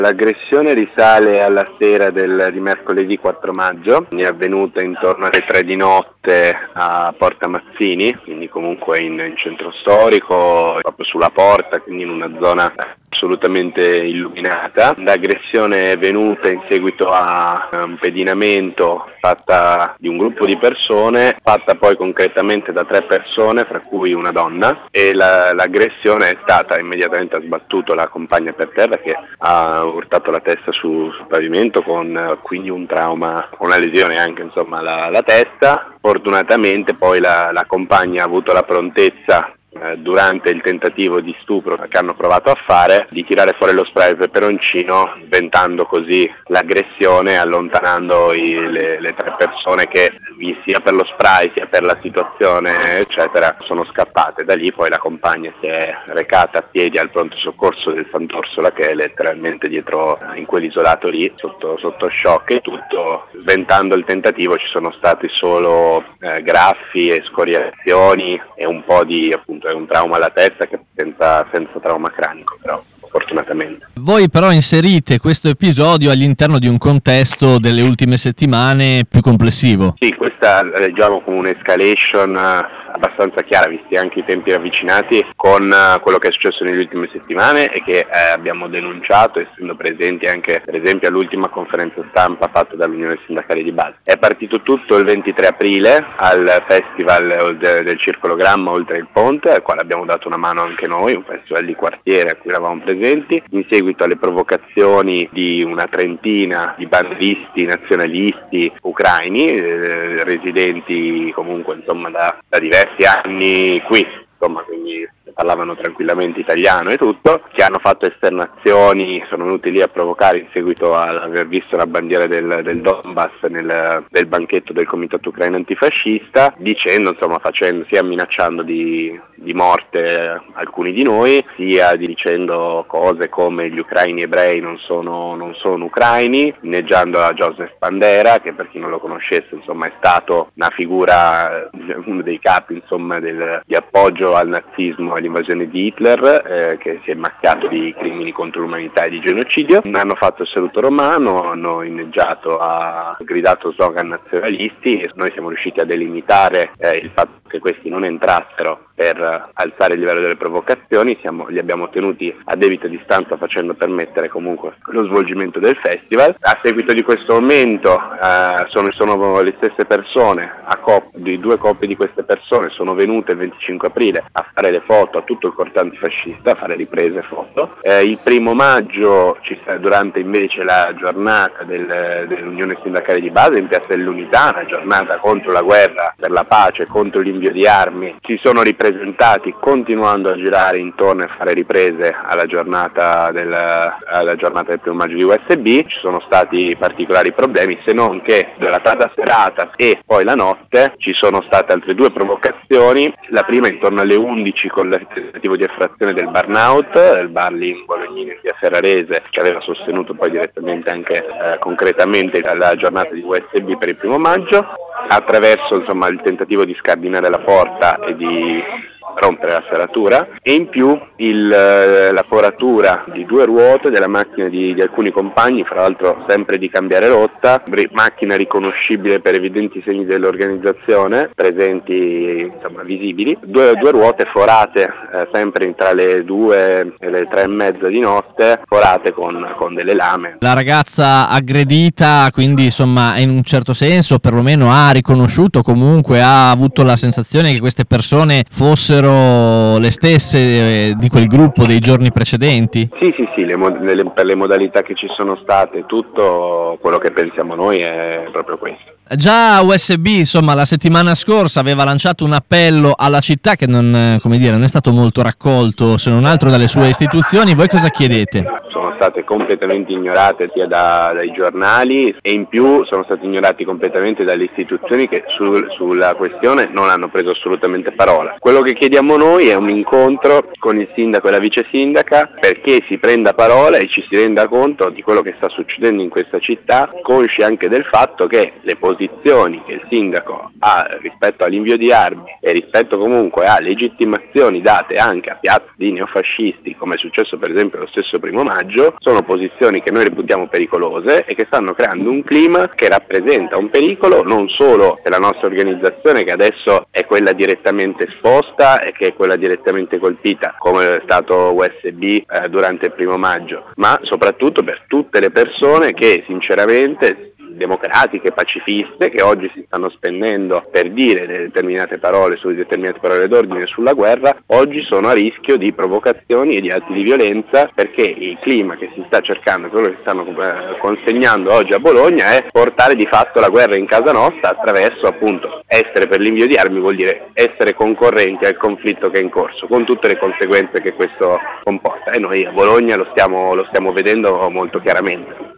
L'aggressione risale alla sera di mercoledì 4 maggio, è avvenuta intorno alle 3 di notte a Porta Mazzini, quindi comunque in centro storico, proprio sulla porta, quindi in una zona assolutamente illuminata. L'aggressione è venuta in seguito a un pedinamento fatta di un gruppo di persone, fatta poi concretamente da 3 persone, fra cui una donna, e l'aggressione è stata immediatamente, ha sbattuto la compagna per terra che ha urtato la testa sul pavimento con quindi un trauma, una lesione anche alla testa. Fortunatamente poi la compagna ha avuto la prontezza durante il tentativo di stupro che hanno provato a fare di tirare fuori lo spray peperoncino, sventando così l'aggressione, allontanando le 3 persone che sia per lo spray sia per la situazione eccetera sono scappate. Da lì poi la compagna si è recata a piedi al pronto soccorso del Sant'Orsola, che è letteralmente dietro in quell'isolato lì sotto shock e tutto. Sventando il tentativo ci sono stati solo graffi e scoriazioni e un po' di, appunto, è un trauma alla testa che senza trauma cranico, però fortunatamente. Voi però inserite questo episodio all'interno di un contesto delle ultime settimane più complessivo. Sì, questa leggiamo come un'escalation abbastanza chiara, visti anche i tempi ravvicinati, con quello che è successo nelle ultime settimane e che abbiamo denunciato, essendo presenti anche per esempio all'ultima conferenza stampa fatta dall'Unione Sindacale di Base. È partito tutto il 23 aprile al Festival del Circolo Gramma Oltre il Ponte, al quale abbiamo dato una mano anche noi, un festival di quartiere a cui eravamo presenti, in seguito alle provocazioni di una trentina di bandisti nazionalisti ucraini, residenti comunque da diversi anni qui, quindi parlavano tranquillamente italiano e tutto, che hanno fatto esternazioni, sono venuti lì a provocare in seguito ad aver visto la bandiera del Donbass nel banchetto del Comitato Ucraino Antifascista, dicendo, facendo, sia minacciando di morte alcuni di noi, sia dicendo cose come gli ucraini ebrei non sono ucraini, inneggiando a Joseph Bandera, che per chi non lo conoscesse è stato una figura, uno dei capi di appoggio al nazismo, all'invasione di Hitler, che si è macchiato di crimini contro l'umanità e di genocidio. Hanno fatto il saluto romano, hanno inneggiato, gridato slogan nazionalisti e noi siamo riusciti a delimitare il fatto che questi non entrassero per alzare il livello delle provocazioni. Li abbiamo tenuti a debita distanza, facendo permettere comunque lo svolgimento del festival. A seguito di questo aumento sono le stesse persone, di 2 coppie di queste persone sono venute il 25 aprile a fare le foto a tutto il corteo antifascista, a fare riprese foto. Il 1 maggio durante invece la giornata dell'Unione Sindacale di Base in Piazza dell'Unità, una giornata contro la guerra, per la pace, contro l'invio di armi, si sono ripresentati continuando a girare intorno e fare riprese alla giornata del 1 maggio di USB. Ci sono stati particolari problemi, se non che dalla tarda serata e poi la notte ci sono state altre 2 provocazioni. La prima intorno alle 11 con il tentativo di effrazione del Burnout, il bar lì in Bolognini in via Ferrarese, che aveva sostenuto poi direttamente anche concretamente la giornata di USB per il 1 maggio, attraverso il tentativo di scardinare la porta e di rompere la serratura, e in più la foratura di 2 ruote della macchina di alcuni compagni, fra l'altro sempre di cambiare rotta, macchina riconoscibile per evidenti segni dell'organizzazione presenti, visibili, 2 ruote forate sempre tra le 2 e le 3 e mezza di notte, forate con delle lame. La ragazza aggredita quindi in un certo senso perlomeno ha riconosciuto, comunque ha avuto la sensazione che queste persone fossero le stesse di quel gruppo dei giorni precedenti? Sì, per le modalità che ci sono state, tutto quello che pensiamo noi è proprio questo. Già USB, la settimana scorsa aveva lanciato un appello alla città che non è stato molto raccolto, se non altro dalle sue istituzioni. Voi cosa chiedete? Sono state completamente ignorate sia dai giornali e in più sono stati ignorati completamente dalle istituzioni che sulla questione non hanno preso assolutamente parola. Quello che chiediamo chiediamo noi è un incontro con il sindaco e la vice sindaca perché si prenda parola e ci si renda conto di quello che sta succedendo in questa città, consci anche del fatto che le posizioni che il sindaco ha rispetto all'invio di armi e rispetto comunque a legittimazioni date anche a piazze di neofascisti, come è successo per esempio lo stesso 1° maggio, sono posizioni che noi reputiamo pericolose e che stanno creando un clima che rappresenta un pericolo non solo per la nostra organizzazione, che adesso è quella direttamente esposta e che è quella direttamente colpita, come è stato USB durante il 1° maggio, ma soprattutto per tutte le persone che sinceramente democratiche, pacifiste, che oggi si stanno spendendo per dire determinate parole su determinate parole d'ordine sulla guerra, oggi sono a rischio di provocazioni e di atti di violenza, perché il clima che si sta cercando, quello che stanno consegnando oggi a Bologna, è portare di fatto la guerra in casa nostra attraverso appunto essere per l'invio di armi, vuol dire essere concorrenti al conflitto che è in corso, con tutte le conseguenze che questo comporta, e noi a Bologna lo stiamo vedendo molto chiaramente.